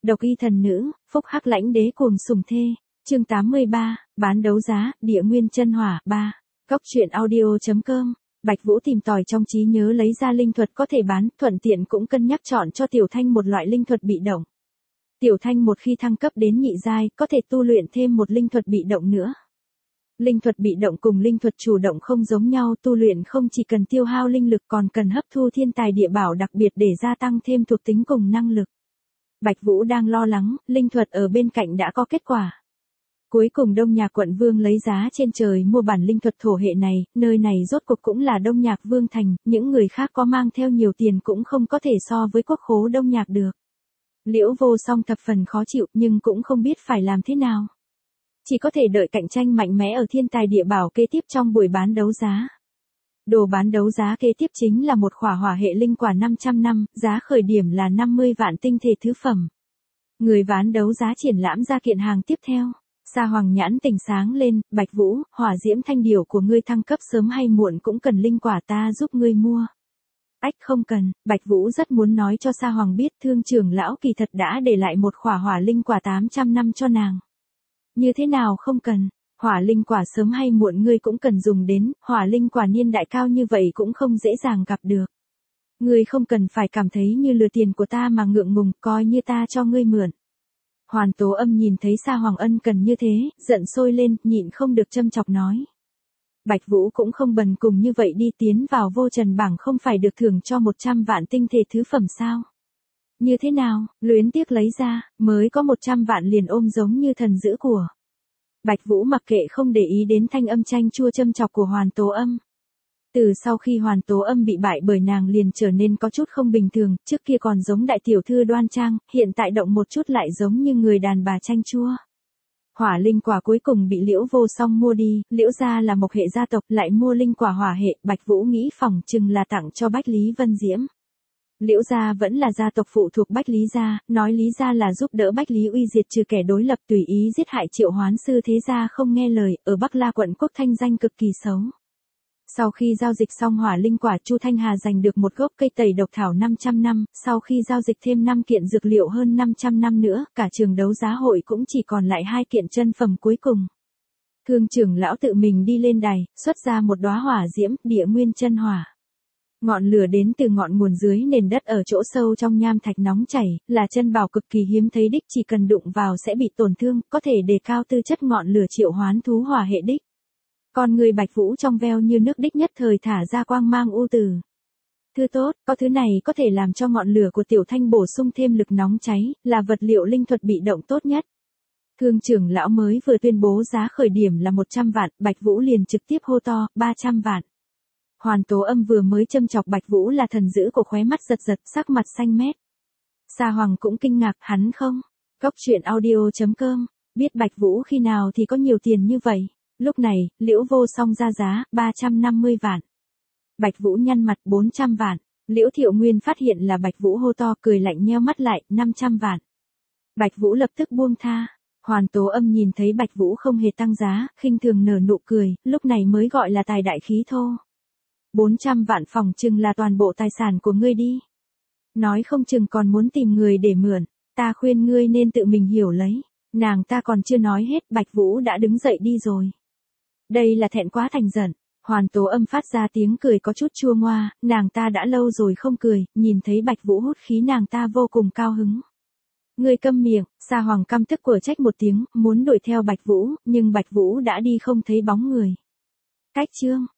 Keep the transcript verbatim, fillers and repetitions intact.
Độc y thần nữ, phúc hắc lãnh đế cuồng sủng thê. Chương tám mươi ba, bán đấu giá, địa nguyên chân hỏa, ba. Góc truyện audio.com. Bạch Vũ tìm tòi trong trí nhớ lấy ra linh thuật có thể bán, thuận tiện cũng cân nhắc chọn cho Tiểu Thanh một loại linh thuật bị động. Tiểu Thanh một khi thăng cấp đến nhị giai, có thể tu luyện thêm một linh thuật bị động nữa. Linh thuật bị động cùng linh thuật chủ động không giống nhau, tu luyện không chỉ cần tiêu hao linh lực còn cần hấp thu thiên tài địa bảo đặc biệt để gia tăng thêm thuộc tính cùng năng lực. Bạch Vũ đang lo lắng, linh thuật ở bên cạnh đã có kết quả. Cuối cùng Đông Nhạc quận vương lấy giá trên trời mua bản linh thuật thổ hệ này, nơi này rốt cuộc cũng là Đông Nhạc vương thành, những người khác có mang theo nhiều tiền cũng không có thể so với quốc khố Đông Nhạc được. Liễu Vô Song thập phần khó chịu nhưng cũng không biết phải làm thế nào. Chỉ có thể đợi cạnh tranh mạnh mẽ ở thiên tài địa bảo kế tiếp trong buổi bán đấu giá. Đồ bán đấu giá kế tiếp chính là một khỏa hỏa hệ linh quả năm trăm năm, giá khởi điểm là năm mươi vạn tinh thể thứ phẩm. Người bán đấu giá triển lãm ra kiện hàng tiếp theo. Sa Hoàng nhãn tỉnh sáng lên, Bạch Vũ, hỏa diễm thanh điểu của ngươi thăng cấp sớm hay muộn cũng cần linh quả ta giúp ngươi mua. Ách không cần, Bạch Vũ rất muốn nói cho Sa Hoàng biết Thương trưởng lão kỳ thật đã để lại một khỏa hỏa linh quả tám trăm năm cho nàng. Như thế nào không cần, hỏa linh quả sớm hay muộn ngươi cũng cần dùng đến, hỏa linh quả niên đại cao như vậy cũng không dễ dàng gặp được. Ngươi không cần phải cảm thấy như lừa tiền của ta mà ngượng ngùng, coi như ta cho ngươi mượn. Hoàn Tố Âm nhìn thấy Sa Hoàng ân cần như thế, giận sôi lên, nhịn không được châm chọc nói. Bạch Vũ cũng không bần cùng như vậy đi, tiến vào vô trần bảng không phải được thưởng cho một trăm vạn tinh thể thứ phẩm sao? Như thế nào, luyến tiếc lấy ra, mới có một trăm vạn liền ôm giống như thần giữ của. Bạch Vũ mặc kệ không để ý đến thanh âm chanh chua châm chọc của Hoàn Tố Âm. Từ sau khi Hoàn Tố Âm bị bại bởi nàng liền trở nên có chút không bình thường, trước kia còn giống đại tiểu thư đoan trang, hiện tại động một chút lại giống như người đàn bà chanh chua. Hỏa linh quả cuối cùng bị Liễu Vô Song mua đi, Liễu gia là mộc hệ gia tộc lại mua linh quả hỏa hệ, Bạch Vũ nghĩ phòng chừng là tặng cho Bách Lý Vân Diễm. Liễu gia vẫn là gia tộc phụ thuộc Bách Lý gia, nói Lý gia là giúp đỡ Bách Lý Uy diệt trừ kẻ đối lập tùy ý giết hại Triệu Hoán sư thế gia không nghe lời, ở Bắc La quận quốc thanh danh cực kỳ xấu. Sau khi giao dịch xong hỏa linh quả, Chu Thanh Hà giành được một gốc cây tẩy độc thảo năm trăm năm, sau khi giao dịch thêm năm kiện dược liệu hơn năm trăm năm nữa, cả trường đấu giá hội cũng chỉ còn lại hai kiện chân phẩm cuối cùng. Thương trưởng lão tự mình đi lên đài, xuất ra một đóa hỏa diễm, địa nguyên chân hỏa. Ngọn lửa đến từ ngọn nguồn dưới nền đất ở chỗ sâu trong nham thạch nóng chảy, là chân bảo cực kỳ hiếm thấy đích, chỉ cần đụng vào sẽ bị tổn thương, có thể đề cao tư chất ngọn lửa triệu hoán thú hỏa hệ đích. Còn người Bạch Vũ trong veo như nước đích nhất thời thả ra quang mang u từ. Thứ tốt, có thứ này có thể làm cho ngọn lửa của Tiểu Thanh bổ sung thêm lực nóng cháy, là vật liệu linh thuật bị động tốt nhất. Thương trưởng lão mới vừa tuyên bố giá khởi điểm là một trăm vạn, Bạch Vũ liền trực tiếp hô to, ba trăm vạn. Hoàn Tố Âm vừa mới châm chọc Bạch Vũ là thần dữ của khóe mắt giật giật, sắc mặt xanh mét. Sa Hoàng cũng kinh ngạc, hắn không. Góc truyện audio.com, biết Bạch Vũ khi nào thì có nhiều tiền như vậy. Lúc này, Liễu Vô Song ra giá, ba trăm năm mươi vạn. Bạch Vũ nhăn mặt, bốn trăm vạn. Liễu Thiệu Nguyên phát hiện là Bạch Vũ hô to, cười lạnh nheo mắt lại, năm trăm vạn. Bạch Vũ lập tức buông tha. Hoàn Tố Âm nhìn thấy Bạch Vũ không hề tăng giá, khinh thường nở nụ cười, lúc này mới gọi là tài đại khí thô. bốn trăm vạn phòng chừng là toàn bộ tài sản của ngươi đi. Nói không chừng còn muốn tìm người để mượn, ta khuyên ngươi nên tự mình hiểu lấy. Nàng ta còn chưa nói hết, Bạch Vũ đã đứng dậy đi rồi. Đây là thẹn quá thành giận. Hoàn Tố Âm phát ra tiếng cười có chút chua ngoa, nàng ta đã lâu rồi không cười, nhìn thấy Bạch Vũ hút khí nàng ta vô cùng cao hứng. Ngươi câm miệng, Sa Hoàng căm tức của trách một tiếng, muốn đuổi theo Bạch Vũ, nhưng Bạch Vũ đã đi không thấy bóng người. Cách chương